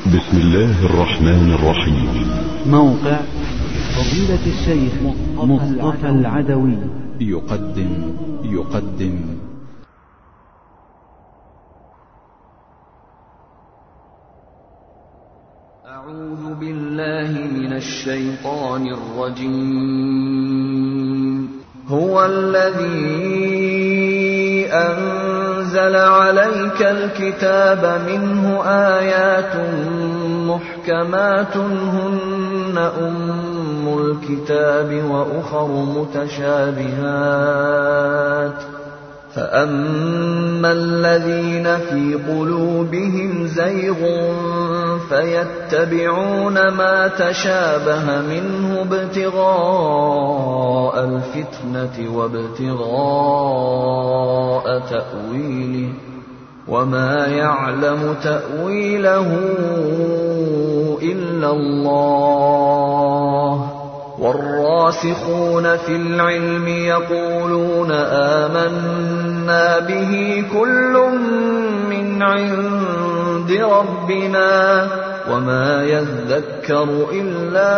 بسم الله الرحمن الرحيم. موقع فضيلة الشيخ مصطفى العدوي يقدم أعوذ بالله من الشيطان الرجيم. هو الذي أنزل عليك الكتاب منه آيات محكمات هن أم الكتاب وأخر متشابهات فأما الذين في قلوبهم زيغ فيتبعون ما تشابه منه ابتغاء الفتنة وابتغاء تأويله وما يعلم تأويله إلا الله والراسخون في العلم يقولون آمنا به كل من عند ربنا وما يذكر إلا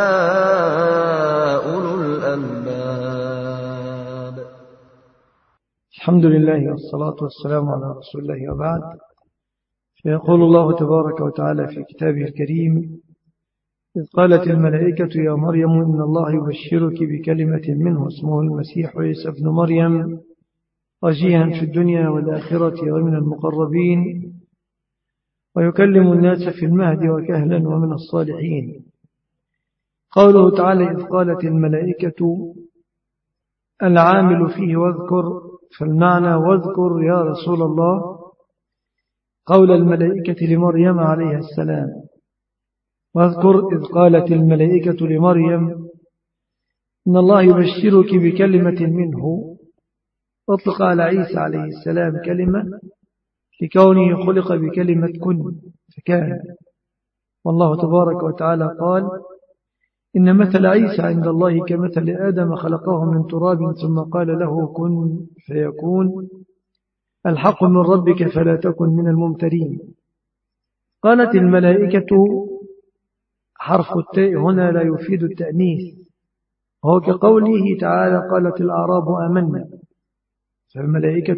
أولو الألباب. الحمد لله والصلاة والسلام على رسول الله وبعد. فيقول الله تبارك وتعالى في كتابه الكريم: إذ قالت الملائكة يا مريم إن الله يبشرك بكلمة منه اسمه المسيح عيسى ابن مريم وجيها في الدنيا والآخرة ومن المقربين ويكلم الناس في المهد وكهلا ومن الصالحين. قوله تعالى إذ قالت الملائكة العامل فيه واذكر، فالمعنى واذكر يا رسول الله قول الملائكة لمريم عليها السلام. واذكر إذ قالت الملائكة لمريم إن الله يبشرك بكلمة منه. أطلق على عيسى عليه السلام كلمة لكونه خلق بكلمة كن فكان. والله تبارك وتعالى قال إن مثل عيسى عند الله كمثل آدم خلقه من تراب ثم قال له كن فيكون. الحق من ربك فلا تكن من الممترين. قالت الملائكة، حرف التاء هنا لا يفيد التأنيث، وهو كقوله تعالى قالت الأعراب آمنا، فالملائكة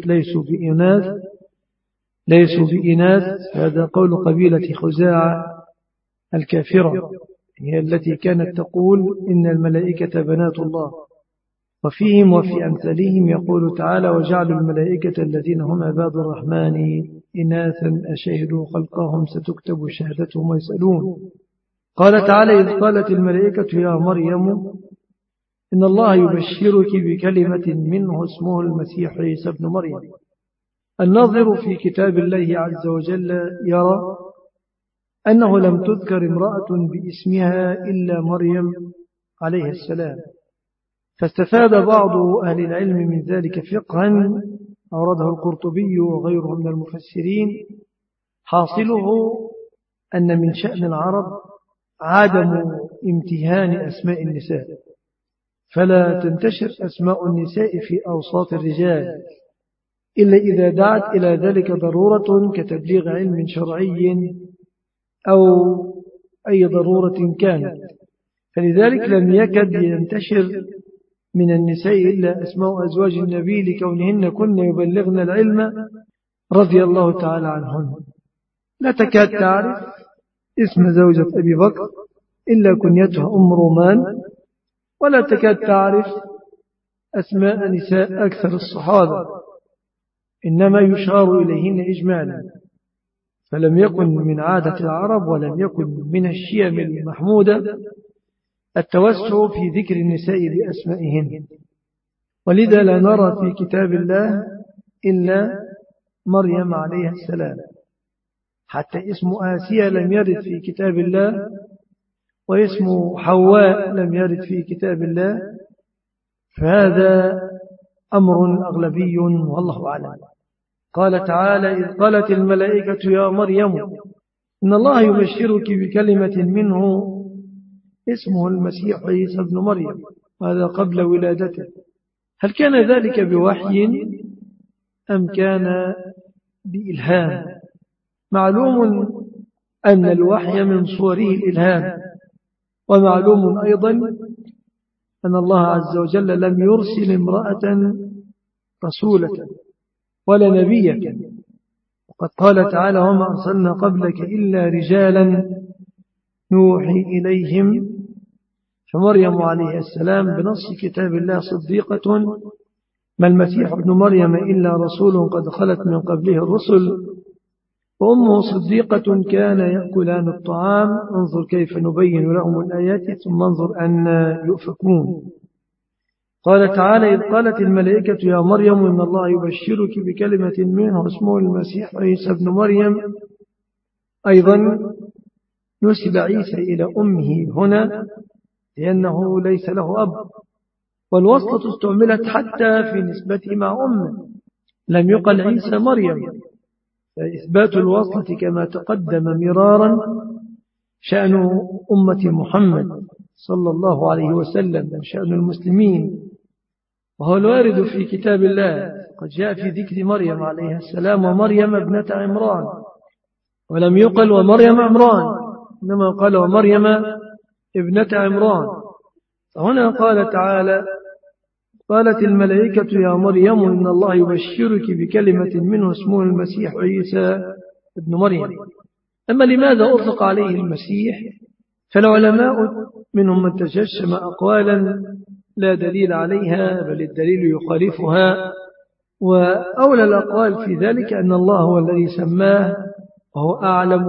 ليسوا بإناث. هذا قول قبيلة خزاعة الكافرة، هي التي كانت تقول إن الملائكة بنات الله. وفيهم وفي أمثالهم يقول تعالى وجعلوا الملائكة الذين هم عباد الرحمن إناثا أشهدوا خلقهم ستكتب شهادتهم ويسألون. قال تعالى إذ قالت الملائكة يا مريم إن الله يبشرك بكلمة منه اسمه المسيح عيسى ابن مريم. الناظر في كتاب الله عز وجل يرى أنه لم تذكر امرأة باسمها إلا مريم عليه السلام، فاستفاد بعض أهل العلم من ذلك فقها أورده القرطبي وغيره من المفسرين. حاصله أن من شأن العرب عدم امتهان أسماء النساء، فلا تنتشر أسماء النساء في أوساط الرجال إلا إذا دعت إلى ذلك ضرورة كتبليغ علم شرعي أو أي ضرورة كانت. فلذلك لم يكد ينتشر من النساء إلا أسماء أزواج النبي لكونهن كن يبلغن العلم رضي الله تعالى عنهن. لا تكاد تعرف اسم زوجة أبي بكر إلا كنيتها أم رومان، ولا تكاد تعرف أسماء نساء أكثر الصحابة، إنما يشار إليهن إجمالا. فلم يكن من عادة العرب ولم يكن من الشيم المحمودة التوسع في ذكر النساء بأسمائهن. ولذا لا نرى في كتاب الله إلا مريم عليها السلام، حتى اسم آسيا لم يرد في كتاب الله، واسم حواء لم يرد في كتاب الله. فهذا أمر أغلبي والله أعلم. قال تعالى إذ قالت الملائكة يا مريم إن الله يبشرك بكلمة منه اسمه المسيح عيسى ابن مريم، وهذا قبل ولادته. هل كان ذلك بوحي أم كان بإلهام؟ معلوم أن الوحي من صوره الإلهام. ومعلوم أيضا أن الله عز وجل لم يرسل امرأة رسولة ولا نبية، وقد قال تعالى وما أرسلنا قبلك إلا رجالا نوحي إليهم. فمريم عليه السلام بنص كتاب الله صديقة، ما المسيح ابن مريم إلا رسول قد خلت من قبله الرسل، وأمه صديقة كان يأكلان الطعام. انظر كيف نبين لهم الآيات ثم انظر أن يؤفكون. قال تعالى إذ قالت الملائكة يا مريم إن الله يبشرك بكلمة منه اسمه المسيح عيسى ابن مريم. أيضا نسب عيسى إلى أمه هنا لأنه ليس له أب، والوصلة استعملت حتى في نسبته مع أمه، لم يقل عيسى مريم. فإثبات الوصلة كما تقدم مرارا شأن أمة محمد صلى الله عليه وسلم وشأن المسلمين، وهو الوارد في كتاب الله. قد جاء في ذكر مريم عليه السلام ومريم ابنة عمران، ولم يقل ومريم عمران، إنما قال ومريم ابنة عمران. فهنا قال تعالى قالت الملائكة يا مريم إن الله يبشرك بكلمة منه اسمه المسيح عيسى ابن مريم. أما لماذا أطلق عليه المسيح؟ فالعلماء منهم من تجشم أقوالا لا دليل عليها بل الدليل يخالفها، وأولى الأقوال في ذلك أن الله هو الذي سماه وهو أعلم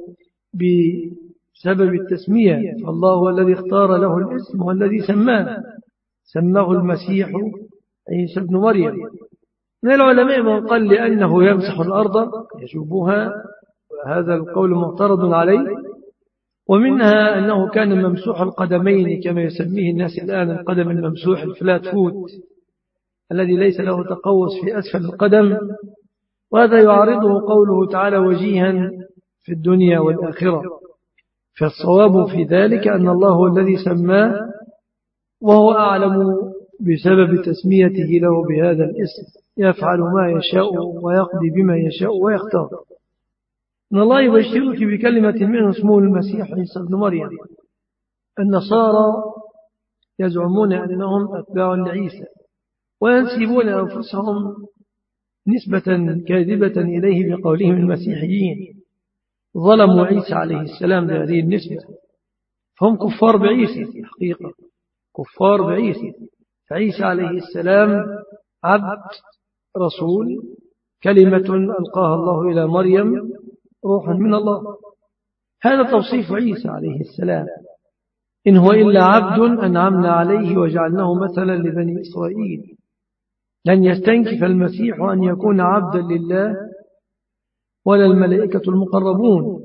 بسبب التسمية، فالله هو الذي اختار له الاسم والذي سماه المسيح عيسى ابن مريم. من العلماء من قال لأنه يمسح الأرض يجوبها، وهذا القول معترض عليه. ومنها أنه كان ممسوح القدمين كما يسميه الناس الآن القدم الممسوح الفلات فوت الذي ليس له تقوس في أسفل القدم، وهذا يعارضه قوله تعالى وجيها في الدنيا والآخرة. فالصواب في ذلك أن الله هو الذي سماه وهو أعلم بسبب تسميته له بهذا الاسم، يفعل ما يشاء ويقضي بما يشاء ويختار. إن الله يبشرك بكلمة منه اسمه المسيح عيسى ابن مريم. النصارى يزعمون أنهم أتباع لعيسى وينسبون أنفسهم نسبة كاذبة إليه بقولهم المسيحيين، ظلموا عيسى عليه السلام بهذه النسبة، فهم كفار بعيسى في الحقيقة، كفار بعيسى. فعيسى عليه السلام عبد رسول، كلمة ألقاها الله إلى مريم روح من الله. هذا توصيف عيسى عليه السلام، إن هو إلا عبد أنعمنا عليه وجعلناه مثلا لبني إسرائيل. لن يستنكف المسيح أن يكون عبدا لله ولا الملائكة المقربون.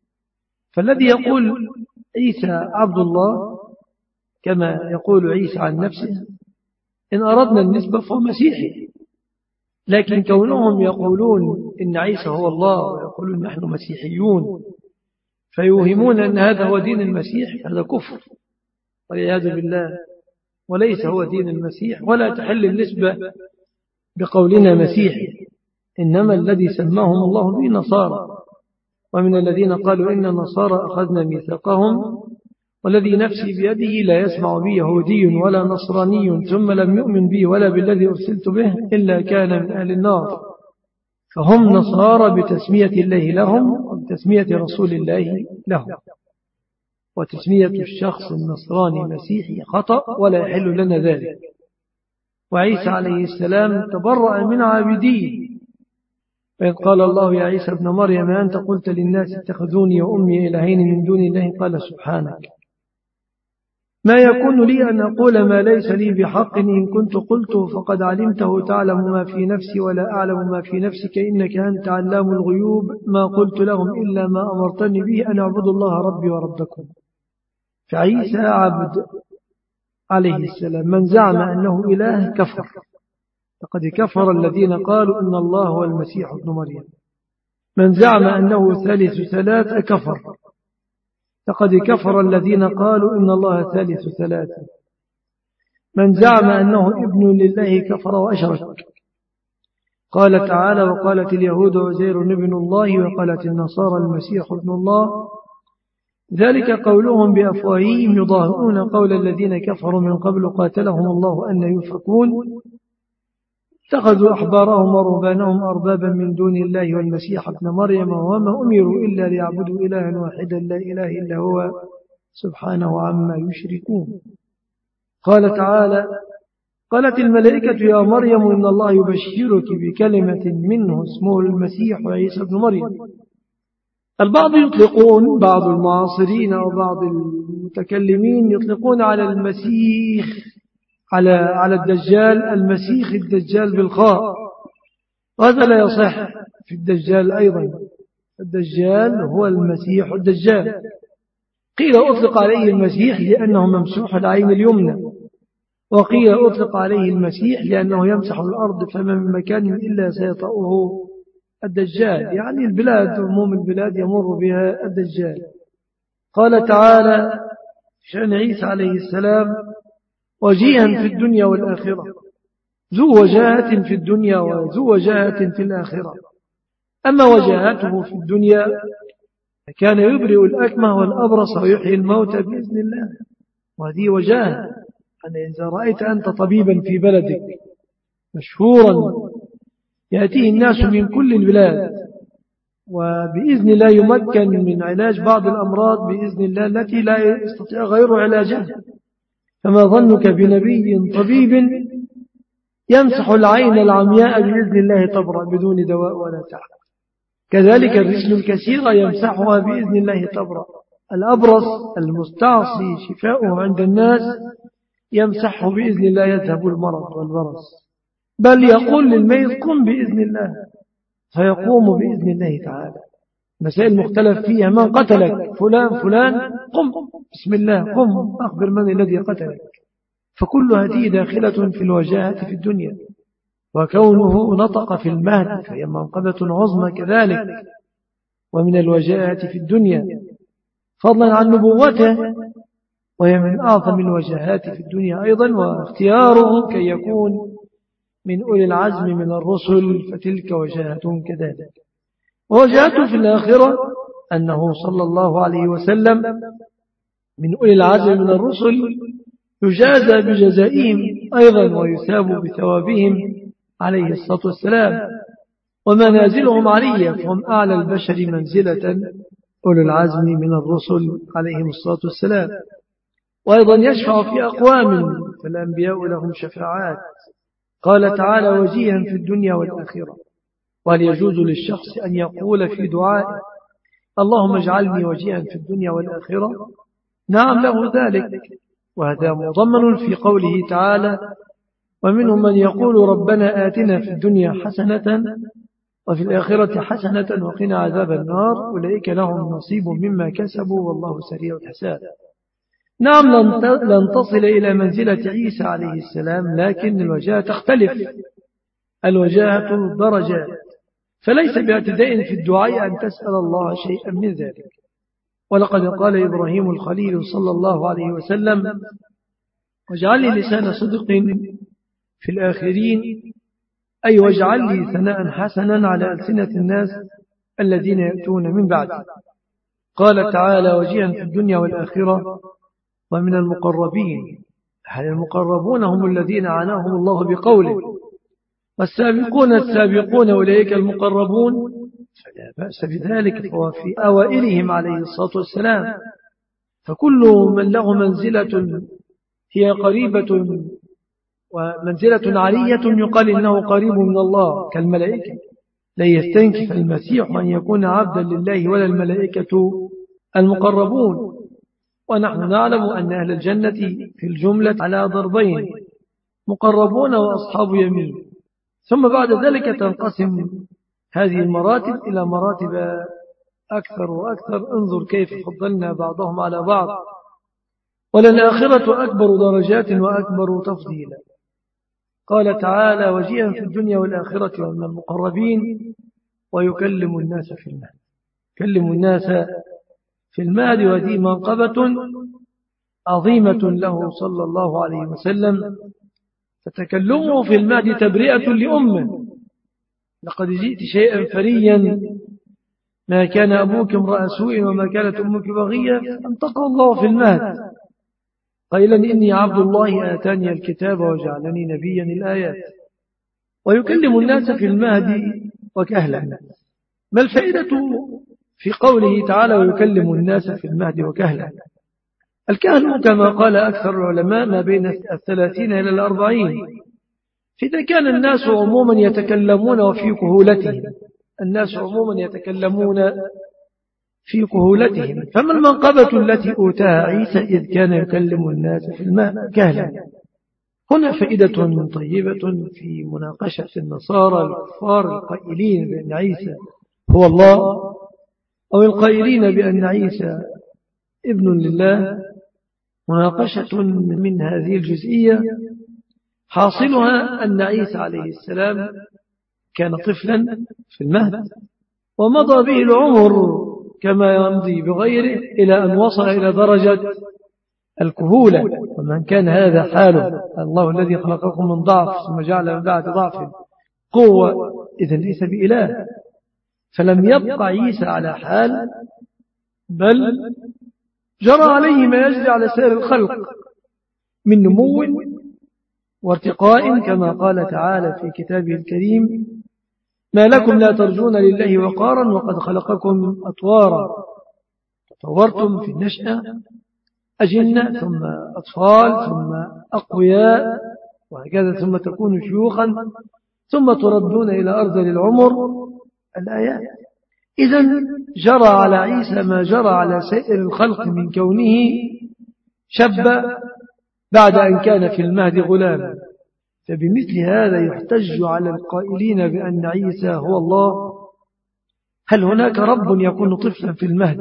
فالذي يقول عيسى عبد الله كما يقول عيسى عن نفسه إن أردنا النسبة فهو مسيحي، لكن كونهم يقولون إن عيسى هو الله ويقولون نحن مسيحيون فيوهمون أن هذا هو دين المسيح، هذا كفر والعياذ بالله، وليس هو دين المسيح، ولا تحل النسبة بقولنا مسيحي، إنما الذي سماهم الله به نصارى. ومن الذين قالوا إن النصارى أخذنا ميثاقهم والذي نفسي بيده لا يسمع بي يهودي ولا نصراني ثم لم يؤمن بي ولا بالذي أرسلت به إلا كان من أهل النار. فهم نصارى بتسمية الله لهم وبتسمية رسول الله لهم، وتسمية الشخص النصراني مسيحي خطأ ولا يحل لنا ذلك. وعيسى عليه السلام تبرأ من عابديه، فإذ قال الله يا عيسى ابن مريم أنت قلت للناس اتخذوني وأمي إلهين من دون الله قال سبحانك ما يكون لي أن أقول ما ليس لي بحق، إن كنت قلته فقد علمته تعلم ما في نفسي ولا أعلم ما في نفسك إنك أنت علام الغيوب. ما قلت لهم إلا ما أمرتني به أن أعبدوا الله ربي وربكم. فعيسى عبد عليه السلام من زعم أنه إله كفر، لقد كفر الذين قالوا إن الله هو المسيح ابن مريم. من زعم أنه ثالث ثلاثة كفر، لقد كفر الذين قالوا إن الله ثالث ثلاثة. من زعم أنه ابن لله كفر وأشرك. قال تعالى: وقالت اليهود عزير ابن الله وقالت النصارى المسيح ابن الله ذلك قولهم بأفواههم يضاهئون قول الذين كفروا من قبل قاتلهم الله أن يؤفكون اتخذوا أحبارهم ورهبانهم أربابا من دون الله والمسيح ابن مريم وما أمروا إلا ليعبدوا إلها واحدا لا إله إلا هو سبحانه عما يشركون. قال تعالى: قالت الملائكة يا مريم إن الله يبشرك بكلمة منه اسمه المسيح عيسى ابن مريم. البعض يطلقون، بعض المعاصرين أو بعض المتكلمين يطلقون على المسيح على الدجال المسيح الدجال بالخاء، وهذا لا يصح في الدجال أيضا. الدجال هو المسيح الدجال. قيل أطلق عليه المسيح لأنه ممسوح العين اليمنى، وقيل أطلق عليه المسيح لأنه يمسح الأرض فما من مكان إلا سيطأه الدجال، يعني البلاد، عموم البلاد يمر بها الدجال. قال تعالى شأن عيسى عليه السلام: وجيها في الدنيا والآخرة، ذو وجاهة في الدنيا وذو وجاهة في الآخرة. أما وجاهته في الدنيا كان يبرئ الأكمه والأبرص ويحيي الموتى بإذن الله، وهذه وجاهة. إذا رأيت أنت طبيبا في بلدك مشهورا يأتيه الناس من كل البلاد وبإذن الله يمكن من علاج بعض الأمراض بإذن الله التي لا يستطيع غير علاجها، فما ظنك بنبي طبيب يمسح العين العمياء بإذن الله تبرأ بدون دواء ولا تعب. كذلك الرسل الكثيرة يمسحها بإذن الله تبرأ. الأبرص المستعصي شفاؤه عند الناس يمسحه بإذن الله يذهب المرض والبرص، بل يقول للميت قم بإذن الله فيقوم بإذن الله تعالى. مسائل مختلف فيها: من قتلك؟ فلان قم بسم الله، قم أخبر من الذي قتلك. فكل هذه داخلة في الوجاهة في الدنيا، وكونه نطق في المهد فهي منقبة عظمى كذلك ومن الوجاهة في الدنيا، فضلا عن نبوته وهي من أعظم الوجاهات في الدنيا أيضا، واختياره كي يكون من أولي العزم من الرسل فتلك وجاهة كذلك. ووجاهته في الآخرة أنه صلى الله عليه وسلم من أولي العزم من الرسل، يجازى بجزائهم أيضا ويثاب بثوابهم عليه الصلاة والسلام، ومنازلهم عليا، فهم أعلى البشر منزلة أولي العزم من الرسل عليهم الصلاة والسلام. وأيضا يشفع في أقوام، فالأنبياء لهم شفاعات. قال تعالى: وجيها في الدنيا والآخرة. وهل يجوز للشخص أن يقول في دعاء: اللهم اجعلني وجيها في الدنيا والآخرة؟ نعم، له ذلك، وهذا مضمن في قوله تعالى: ومنهم من يقول ربنا آتنا في الدنيا حسنة وفي الآخرة حسنة وقنا عذاب النار أولئك لهم نصيب مما كسبوا والله سريع الحساب. نعم، لن تصل إلى منزلة عيسى عليه السلام، لكن الوجاهة تختلف. الوجاهة درجات، فليس باعتداء في الدعاء أن تسأل الله شيئا من ذلك. ولقد قال إبراهيم الخليل صلى الله عليه وسلم: واجعل لي لسان صدق في الآخرين، أي واجعل لي ثناء حسنا على ألسنة الناس الذين يأتون من بعد. قال تعالى: وجيها في الدنيا والآخرة ومن المقربين. هل المقربون هم الذين عناهم الله بقوله: والسابقون السابقون أولئك المقربون، فلا بأس بذلك، فهو في أوائلهم عليه الصلاة والسلام. فكل من له منزلة هي قريبة ومنزلة عالية يقال إنه قريب من الله كالملائكة. لا يستنكف المسيح أن يكون عبدا لله ولا الملائكة المقربون. ونحن نعلم أن أهل الجنة في الجملة على ضربين: مقربون وأصحاب يمين. ثم بعد ذلك تنقسم هذه المراتب إلى مراتب أكثر وأكثر. انظر كيف فضلنا بعضهم على بعض. وللآخرة أكبر درجات وأكبر تفضيلا. قال تعالى: وجيها في الدنيا والآخرة ومن المقربين ويكلم الناس في المهد. يكلم الناس في المهد، وهذه منقبة عظيمة له صلى الله عليه وسلم، فتكلمه في المهد تبرئة لأمه، لقد جئت شيئا فريا، ما كان أبوك امرأ سوء وما كانت أمك بغية، فانطقه الله في المهد قائلا إني عبد الله آتاني الكتاب وجعلني نبيا الآيات. ويكلم الناس في المهد وكهلا. ما الفائدة في قوله تعالى ويكلم الناس في المهد وكهلا؟ الكهل كما قال أكثر العلماء ما بين 30 إلى 40. فإذا كان الناس عموما يتكلمون وفي كهولتهم، الناس عموما يتكلمون في كهولتهم، فما المنقبة التي أوتاها عيسى إذ كان يكلم الناس في المهد كهلا؟ هنا فائدة طيبة في مناقشة النصارى الكفار القائلين بأن عيسى هو الله أو القائلين بأن عيسى ابن لله. مناقشة من هذه الجزئية حاصلها أن عيسى عليه السلام كان طفلا في المهد ومضى به العمر كما يمضي بغيره إلى أن وصل إلى درجة الكهولة. ومن كان هذا حاله، الله الذي خلقكم من ضعف ثم جعل من بعد ضعف قوة، إذن ليس بإله. فلم يبقى عيسى على حال، بل جرى عليه ما يجري على سائر الخلق من نمو وارتقاء، كما قال تعالى في كتابه الكريم ما لكم لا ترجون لله وقارا وقد خلقكم أطوارا. تطورتم في النشأة أجنة ثم أطفال ثم أقوياء وهكذا، ثم تكون شيوخا ثم تردون إلى أرذل العمر. الآيات. إذن جرى على عيسى ما جرى على سائر الخلق من كونه شاب بعد أن كان في المهد غلاما. فبمثل هذا يحتج على القائلين بأن عيسى هو الله. هل هناك رب يكون طفلا في المهد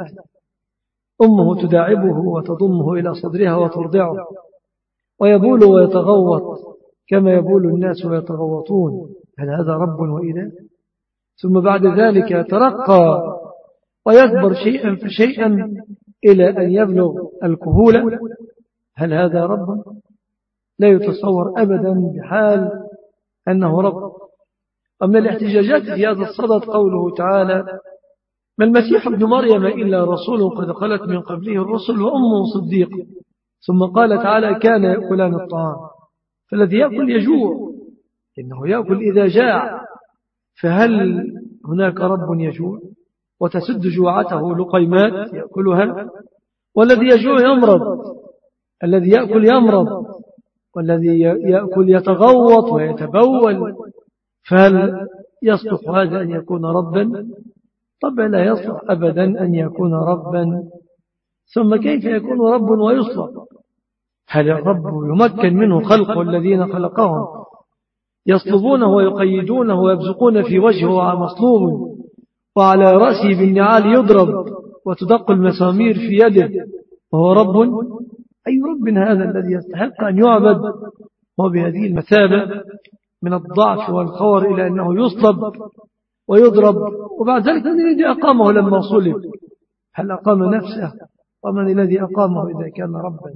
أمه تداعبه وتضمه إلى صدرها وترضعه ويبول ويتغوط كما يبول الناس ويتغوطون؟ هل هذا رب وإله؟ ثم بعد ذلك يترقى ويكبر شيئا فشيئا إلى أن يبلغ الكهولة؟ هل هذا رب؟ لا يتصور أبدا بحال أنه رب. ومن الاحتجاجات في هذا الصدد قوله تعالى ما المسيح ابن مريم إلا رسول قد خلت من قبله الرسل وأمه صديق. ثم قال تعالى كان يأكلان الطعام. فالذي يأكل يجوع، إنه يأكل إذا جاع. فهل هناك رب يجوع وتسد جوعته لقيمات يأكلها؟ والذي يجوع يمرض، الذي يأكل يمرض، والذي يأكل يتغوط ويتبول. فهل يصلح هذا أن يكون ربا؟ طبعا لا يصلح أبدا أن يكون ربا. ثم كيف يكون رب ويصلح؟ هل الرب يمكن منه خلقه الذين خلقهم يصلبونه ويقيدونه ويبزقون في وجهه مصلوب وعلى رأسه بالنعال يضرب وتدق المسامير في يده وهو رب؟ أي رب هذا الذي يستحق أن يعبد وبهذه المثابة من الضعف والخور إلى أنه يصلب ويضرب؟ وبعد ذلك من الذي أقامه لما صلب؟ هل أقام نفسه؟ ومن الذي أقامه إذا كان ربا؟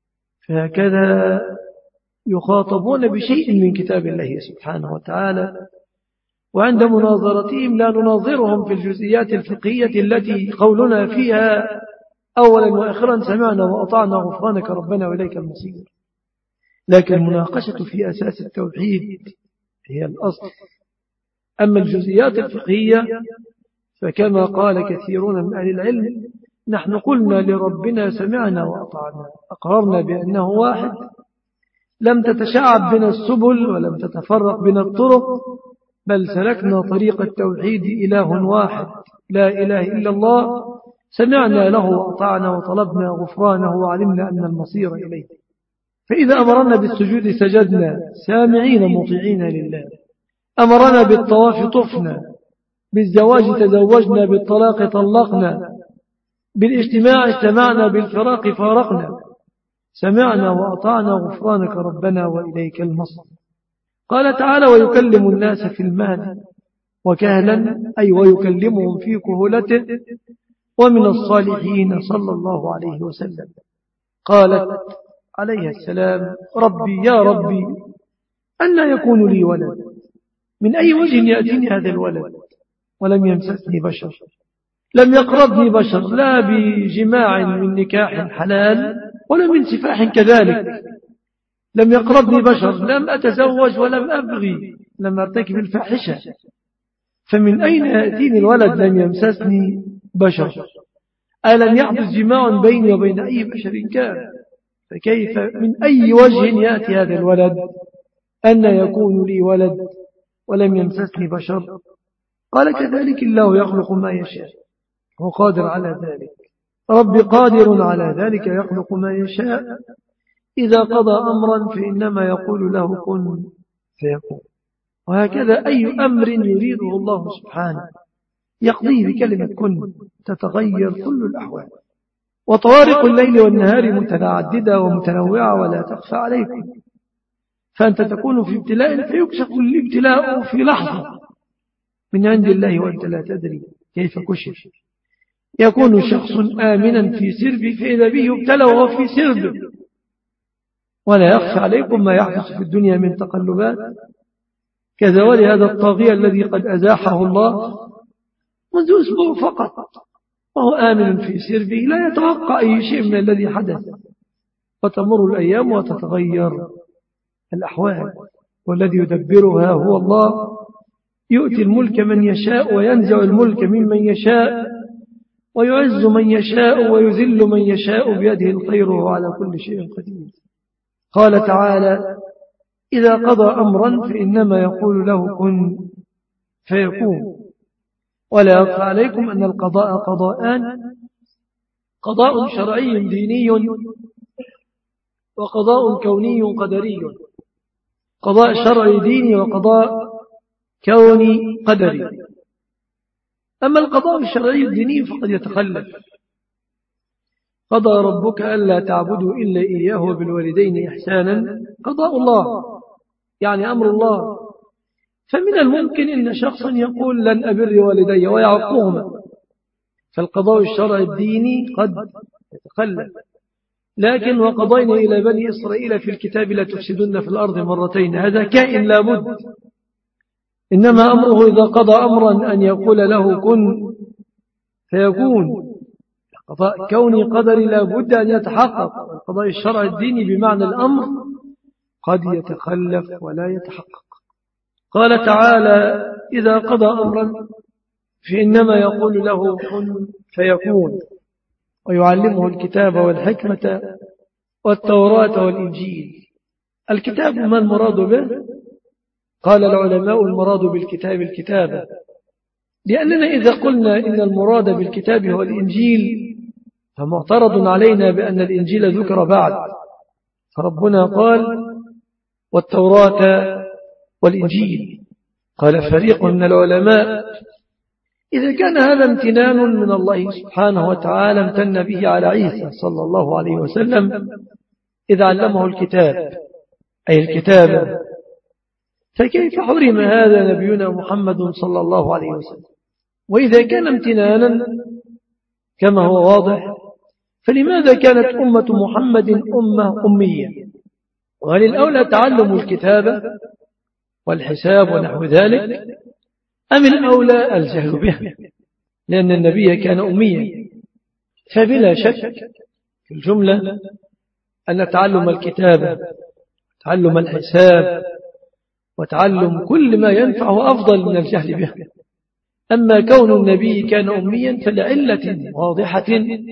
فهكذا يخاطبون بشيء من كتاب الله سبحانه وتعالى، وعند مناظرتهم لا نناظرهم في الجزئيات الفقهية التي قولنا فيها أولا وآخرا سمعنا وأطعنا غفرانك ربنا وإليك المصير، لكن المناقشة في أساس التوحيد هي الأصل. أما الجزئيات الفقهية فكما قال كثيرون من أهل العلم نحن قلنا لربنا سمعنا وأطعنا، أقررنا بأنه واحد، لم تتشعب بنا السبل ولم تتفرق بنا الطرق، بل سلكنا طريق التوحيد إله واحد لا إله إلا الله، سمعنا له وأطعنا وطلبنا غفرانه وعلمنا أن المصير إليه. فإذا أمرنا بالسجود سجدنا سامعين مطيعين لله، أمرنا بالطواف طفنا، بالزواج تزوجنا، بالطلاق طلقنا، بالاجتماع اجتمعنا، بالفراق فارقنا، سمعنا وأطعنا غفرانك ربنا وإليك المصير. قال تعالى ويكلم الناس في المهد وكهلا، أي ويكلمهم في كهولته ومن الصالحين صلى الله عليه وسلم. قالت عليه السلام ربي يا ربي أن يكون لي ولد من أي وجه يأتيني هذا الولد ولم يمسسني بشر، لم يقربني بشر، لا بجماع من نكاح حلال ولا من سفاح كذلك، لم يقربني بشر، لم أتزوج ولم أبغي، لم أرتكب الفاحشة، فمن أين يأتيني الولد لم يمسسني بشر؟ ألم يحدث جماع بيني وبين أي بشر كان؟ فكيف من أي وجه يأتي هذا الولد؟ أن يكون لي ولد ولم يمسسني بشر؟ قال كذلك الله يخلق ما يشاء، هو قادر على ذلك، رب قادر على ذلك، يخلق ما يشاء، إذا قضى أمرا فإنما يقول له كن فيكون. وهكذا أي أمر يريده الله سبحانه يقضيه بكلمة كن، تتغير كل الأحوال. وطوارق الليل والنهار متعددة ومتنوعة ولا تخفى عليكم، فأنت تكون في ابتلاء فيكشف الابتلاء في لحظة من عند الله وأنت لا تدري كيف كشف. يكون شخص آمنا في سربه فإذا به يبتلى وهو في سربه، ولا يخفى عليكم ما يحدث في الدنيا من تقلبات. كذا ولهذا الطاغية الذي قد أزاحه الله منذ أسبوع فقط وهو آمن في سربه لا يتوقع أي شيء من الذي حدث، وتمر الأيام وتتغير الأحوال، والذي يدبرها هو الله، يؤتي الملك من يشاء وينزع الملك ممن يشاء، ويعز من يشاء ويذل من يشاء بيده الخير وهو على كل شيء قدير. قال تعالى إذا قضى أمرا فإنما يقول له كن فيكون. ولا يخفى عليكم أن القضاء قضاءان، قضاء شرعي ديني وقضاء كوني قدري. قضاء شرعي ديني وقضاء كوني قدري. أما القضاء الشرعي الديني فقد يتخلف. قضى ربك ألا تعبدوا إلا إياه وبالوالدين إحسانا، قضاء الله يعني أمر الله، فمن الممكن أن شخصا يقول لن أبر والدي ويعقوهما، فالقضاء الشرعي الديني قد يتخلف. لكن وقضينا إلى بني إسرائيل في الكتاب لا تفسدن في الأرض مرتين، هذا كائن لابد، إنما أمره إذا قضى أمرا أن يقول له كن فيكون. قضاء كوني قدري لابد أن يتحقق، القضاء الشرعي الديني بمعنى الأمر قد يتخلف ولا يتحقق. قال تعالى إذا قضى أمرا فإنما يقول له كن فيكون، ويعلمه الكتاب والحكمة والتوراة والإنجيل. الكتاب ما المراد به؟ قال العلماء المراد بالكتاب الكتابة، لأننا إذا قلنا إن المراد بالكتاب هو الإنجيل فمعترض علينا بأن الإنجيل ذكر بعد، فربنا قال والتوراة والإنجيل. قال فريق من العلماء إذا كان هذا امتنان من الله سبحانه وتعالى امتن به على عيسى صلى الله عليه وسلم إذا علمه الكتاب أي الكتابة، فكيف حرم هذا نبينا محمد صلى الله عليه وسلم؟ وإذا كان امتنانا كما هو واضح فلماذا كانت أمة محمد أمة أمية؟ وهل الأولى تعلم الكتابة والحساب ونحو ذلك أم الأولى الجهل به؟ لأن النبي كان أميا، فبلا شك في الجملة أن تعلم الكتابة تعلم الحساب وتعلم كل ما ينفعه أفضل من الجهل به. أما كون النبي كان أميا فلعلة واضحة،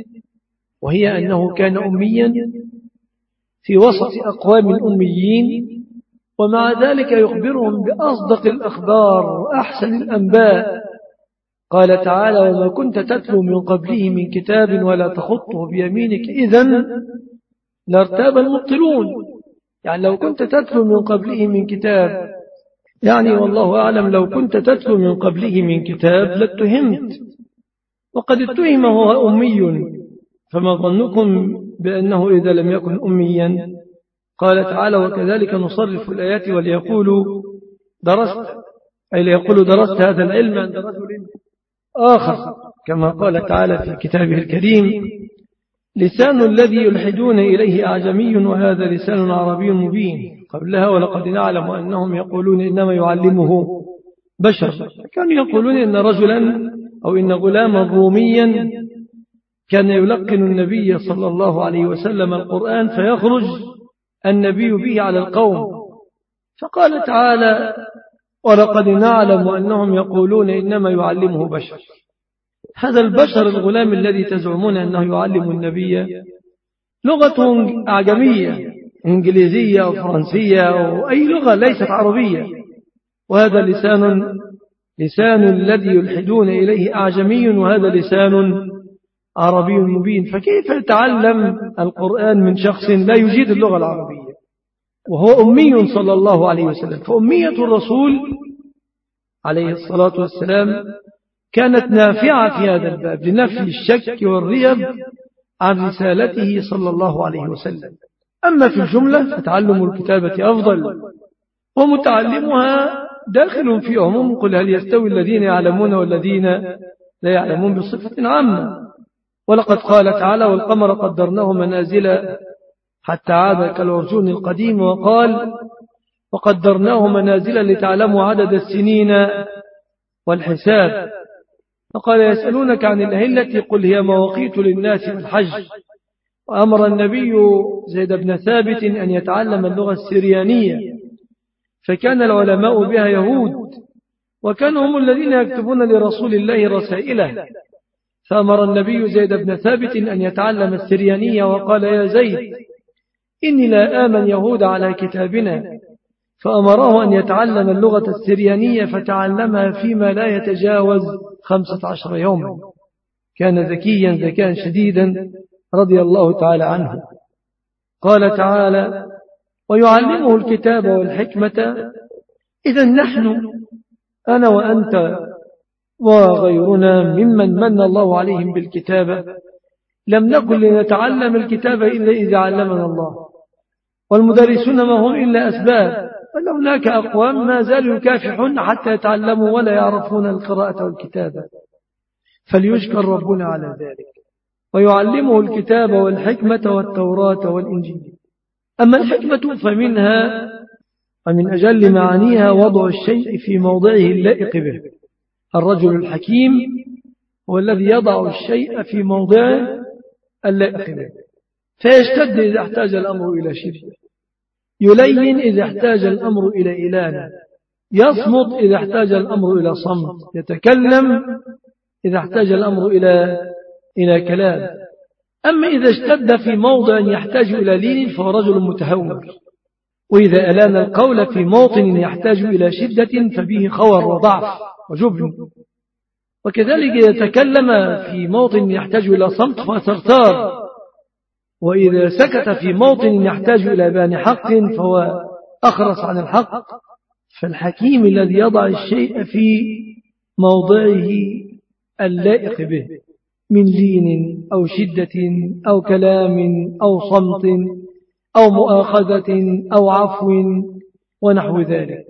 وهي أنه كان أميا في وسط أقوام الأميين، ومع ذلك يخبرهم بأصدق الأخبار وأحسن الأنباء. قال تعالى وما كنت تتلو من قبله من كتاب ولا تخطه بيمينك إذن لارتاب المبطلون. يعني لو كنت تتلو من قبله من كتاب، يعني والله أعلم لو كنت تتلو من قبله من كتاب لاتهمت، وقد اتهم هو أمي، فما ظنكم بأنه إذا لم يكن أميا؟ قال تعالى وكذلك نصرف الآيات وليقولوا درست، أي ليقولوا درست هذا العلم عند رجل آخر، كما قال تعالى في كتابه الكريم لسان الذي يلحدون إليه أعجمي وهذا لسان عربي مبين. قبلها ولقد نعلم أنهم يقولون إنما يعلمه بشر. كانوا يقولون إن رجلا أو إن غلاما روميا كان يلقن النبي صلى الله عليه وسلم القرآن فيخرج النبي به على القوم، فقال تعالى: ولقد نعلم أنهم يقولون إنما يعلمه بشر. هذا البشر الغلام الذي تزعمون أنه يعلم النبي لغة أعجمية، إنجليزية أو فرنسية أو أي لغة ليست عربية، وهذا لسان الذي يلحدون إليه أعجمي، وهذا لسان عربي مبين، فكيف يتعلم القرآن من شخص لا يجيد اللغة العربية وهو أمي صلى الله عليه وسلم؟ فأمية الرسول عليه الصلاة والسلام كانت نافعة في هذا الباب لنفي الشك والريب عن رسالته صلى الله عليه وسلم. أما في الجملة فتعلم الكتابة أفضل، ومتعلمها داخل في عموم قل هل يستوي الذين يعلمون والذين لا يعلمون بصفة عامة. ولقد قال تعالى: والقمر قدرناه منازل حتى عاد كالعرجون القديم، وقال: وقدرناه منازل لتعلموا عدد السنين والحساب. فقال: يسألونك عن الأهلة قل هي مواقيت للناس والحج. وأمر النبي زيد بن ثابت أن يتعلم اللغة السريانية، فكان العلماء بها يهود، وكانوا هم الذين يكتبون لرسول الله رسائله، فأمر النبي زيد بن ثابت أن يتعلم السريانية، وقال: يا زيد إني لا آمن يهود على كتابنا، فأمره أن يتعلم اللغة السريانية، فتعلمها فيما لا يتجاوز 15 يوما. كان ذكيا ذكاء شديدا رضي الله تعالى عنه. قال تعالى: ويعلمه الكتاب والحكمة. إذا نحن أنا وأنت وغيرنا ممن من الله عليهم بالكتابة لم نكن لنتعلم الكتاب إلا إذا علمنا الله، والمدرسون ما هم إلا أسباب، بل هناك أقوام ما زالوا يكافحون حتى يتعلموا ولا يعرفون القراءة والكتابة، فليشكر ربنا على ذلك. ويعلمه الكتاب والحكمة والتوراة والإنجيل. أما الحكمة فمنها ومن أجل معانيها وضع الشيء في موضعه اللائق به. الرجل الحكيم هو الذي يضع الشيء في موضعه اللائق به، فيشتد إذا احتاج الأمر إلى شدة، يلين إذا احتاج الأمر إلى إلانة، يصمت إذا احتاج الأمر إلى صمت، يتكلم إذا احتاج الأمر إلى كلام. أما إذا اشتد في موضع يحتاج إلى لين فهو رجل متهور، وإذا ألان القول في موطن يحتاج إلى شدة فبه خور وضعف وجبن. وكذلك يتكلم في موطن يحتاج إلى صمت فثرثار، وإذا سكت في موطن يحتاج إلى بيان حق فهو أخرس عن الحق. فالحكيم الذي يضع الشيء في موضعه اللائق به من لين أو شدة أو كلام أو صمت أو مؤاخذة أو عفو ونحو ذلك.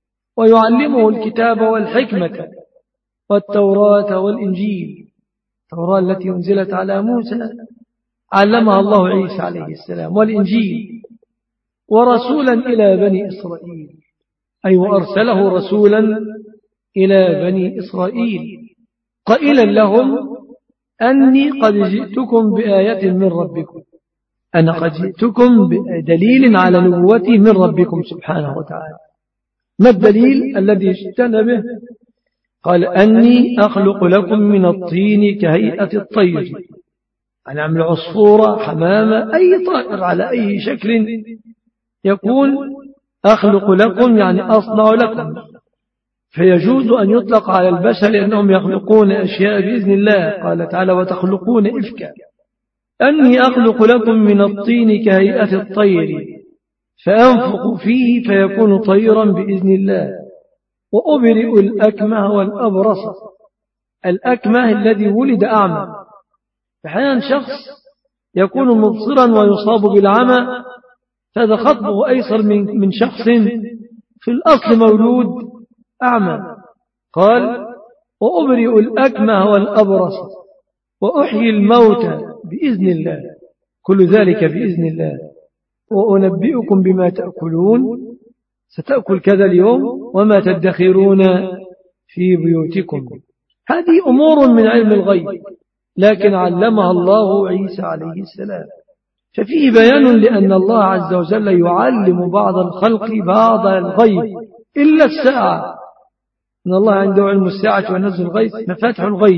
ويعلمه الكتاب والحكمة والتوراة والإنجيل. التوراة التي أنزلت على موسى علمها الله عيسى عليه السلام، والإنجيل ورسولا إلى بني إسرائيل، أي وأرسله رسولا إلى بني إسرائيل قائلا لهم أني قد جئتكم بآية من ربكم، أنا قد جئتكم بدليل على نبوتي من ربكم سبحانه وتعالى. ما الدليل الذي اجتنى به؟ قال أني أخلق لكم من الطين كهيئة الطير، أنا أعمل عصفورة حمامة أي طائر على أي شكل يكون، أخلق لكم يعني أصنع لكم، فيجوز أن يطلق على البشر لأنهم يخلقون أشياء بإذن الله. قال تعالى وتخلقون إفكا. أني أخلق لكم من الطين كهيئة الطير فأنفق فيه فيكون طيرا بإذن الله، وأبرئ الأكمه والأبرص. الأكمه الذي ولد أعمى، أحيانا شخص يكون مبصرا ويصاب بالعمى، هذا خطبه أيسر من شخص في الأصل مولود أعمى. قال وأبرئ الأكمه والأبرص وأحيي الموتى بإذن الله، كل ذلك بإذن الله. وأنبئكم بما تأكلون، ستأكل كذا اليوم وما تدخرون في بيوتكم. هذه أمور من علم الغيب، لكن علمها الله عيسى عليه السلام، ففيه بيان لأن الله عز وجل يعلم بعض الخلق بعض الغيب إلا الساعة، إن الله عنده علم الساعة ونزل الغيث مفاتح الغيب.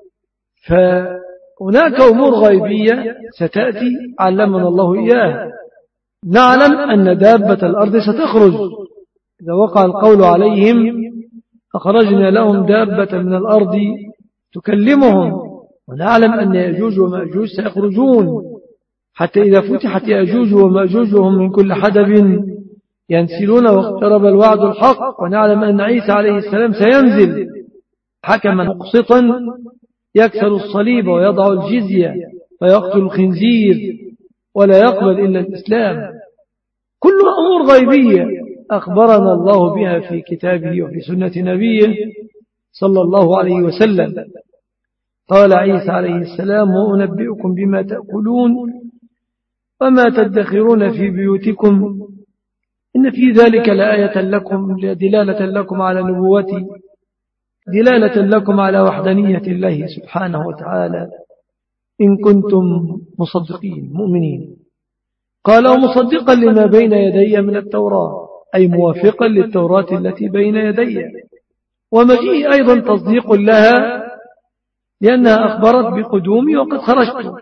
فهناك أمور غيبية ستأتي علمنا الله إياها. نعلم أن دابة الأرض ستخرج، إذا وقع القول عليهم أخرجنا لهم دابة من الأرض تكلمهم، ونعلم أن يأجوج ومأجوج سيخرجون، حتى إذا فتحت يأجوج ومأجوج وهم من كل حدب ينسلون واقترب الوعد الحق. ونعلم أن عيسى عليه السلام سينزل حكما مقسطا يكسر الصليب ويضع الجزية ويقتل الخنزير ولا يقبل إلا الإسلام. كل أمور غيبية أخبرنا الله بها في كتابه وفي سنة نبيه صلى الله عليه وسلم. قال عيسى عليه السلام: وأنبئكم بما تأكلون وما تدخرون في بيوتكم إن في ذلك لآية لكم دلالة لكم على نبوتي، دلالة لكم على وحدانية الله سبحانه وتعالى إن كنتم مصدقين مؤمنين. قال: ومصدقا لما بين يدي من التوراة، أي موافقا للتوراة التي بين يدي، ومجيء أيضا تصديق لها لأنها أخبرت بقدومي وقد خرجت،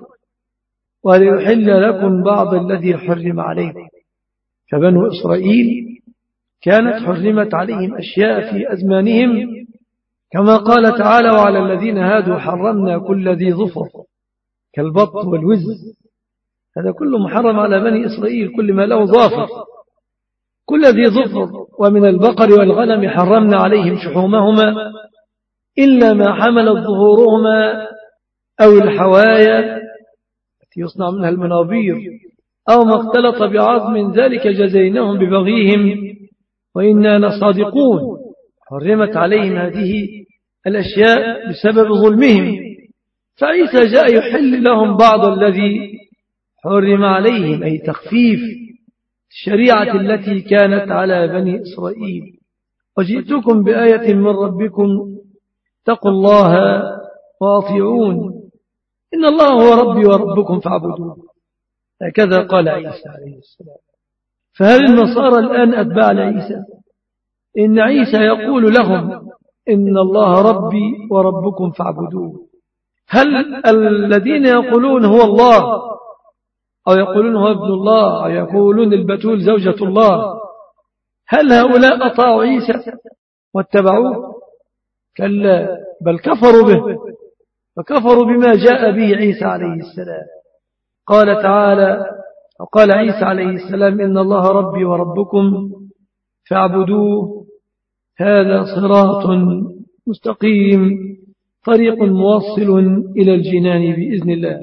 وليحل لكم بعض الذي حرم عليكم. فبنو إسرائيل كانت حرمت عليهم أشياء في أزمانهم، كما قال تعالى: وعلى الذين هادوا حرمنا كل ذي ظفر كالبط والوز. هذا كله محرم على بني إسرائيل، كل ما له ظافر، كل ذي ظفر. ومن البقر والغنم حرمنا عليهم شحومهما إلا ما حملت ظهورهما أو الحوايا التي يصنع منها المنابير أو ما اختلط بعظم، ذلك جزيناهم ببغيهم وإنا لصادقون. حرمت عليهم هذه الأشياء بسبب ظلمهم، فعيسى جاء يحل لهم بعض الذي حرم عليهم، أي تخفيف الشريعة التي كانت على بني إسرائيل. وجئتكم بآية من ربكم اتقوا الله وأطيعون إن الله هو ربي وربكم فاعبدوه. هكذا قال عيسى عليه السلام. فهل النصارى الآن أتباع لعيسى؟ إن عيسى يقول لهم إن الله ربي وربكم فاعبدوه. هل الذين يقولون هو الله أو يقولون هو ابن الله أو يقولون البتول زوجة الله، هل هؤلاء أطاعوا عيسى واتبعوه؟ كلا، بل كفروا به وكفروا بما جاء به عيسى عليه السلام. قال تعالى: وقال عيسى عليه السلام: إن الله ربي وربكم فاعبدوه هذا صراط مستقيم طريق موصل إلى الجنان بإذن الله.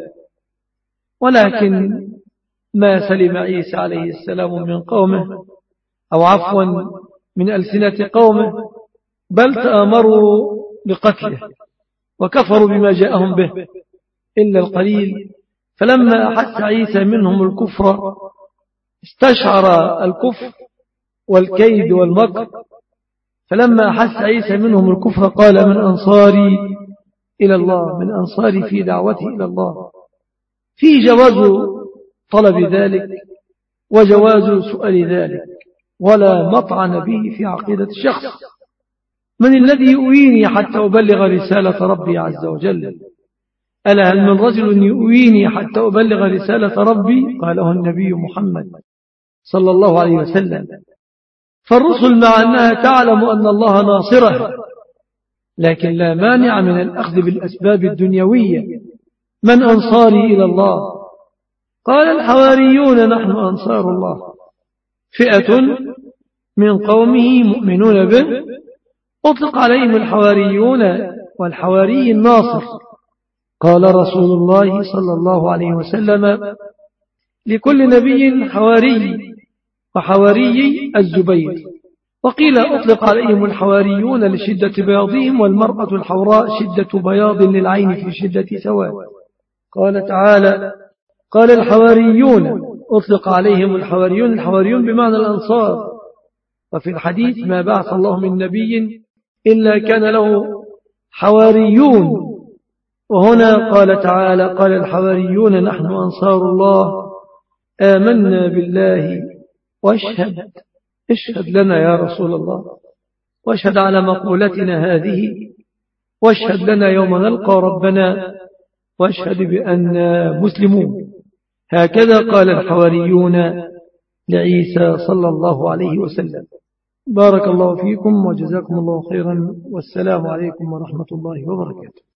ولكن ما سلم عيسى عليه السلام من قومه، أو عفوا من ألسنة قومه، بل تآمروا بقتله وكفروا بما جاءهم به إلا القليل. فلما أحس عيسى منهم الكفر استشعر الكفر والكيد والمكر. فلما أحس عيسى منهم الكفر قال: من أنصاري إلى الله، من أنصاري في دعوتي إلى الله. في جواز طلب ذلك وجواز سؤال ذلك، ولا مطعن به في عقيدة الشخص. من الذي يؤويني حتى أبلغ رسالة ربي عز وجل؟ ألا هل من رجل يؤويني حتى أبلغ رسالة ربي؟ قاله النبي محمد صلى الله عليه وسلم. فالرسل مع أنها تعلم أن الله ناصره، لكن لا مانع من الأخذ بالأسباب الدنيوية. من أنصاري إلى الله؟ قال الحواريون نحن أنصار الله، فئة من قومه مؤمنون به أطلق عليهم الحواريون، والحواري الناصر. قال رسول الله صلى الله عليه وسلم: لكل نبي حواري، وحواري الزبير. وقيل أطلق عليهم الحواريون لشدة بياضهم، والمرأة الحوراء شدة بياض للعين في شدة سواد. قال تعالى: قال الحواريون أطلق عليهم الحواريون، الحواريون بمعنى الأنصار. وفي الحديث: ما بعث الله من نبي إلا كان له حواريون. وهنا قال تعالى: قال الحواريون نحن أنصار الله آمنا بالله واشهد. اشهد لنا يا رسول الله، واشهد على مقولتنا هذه، واشهد لنا يوم نلقى ربنا، واشهد بأننا مسلمون. هكذا قال الحواريون لعيسى صلى الله عليه وسلم. بارك الله فيكم وجزاكم الله خيرا، والسلام عليكم ورحمة الله وبركاته.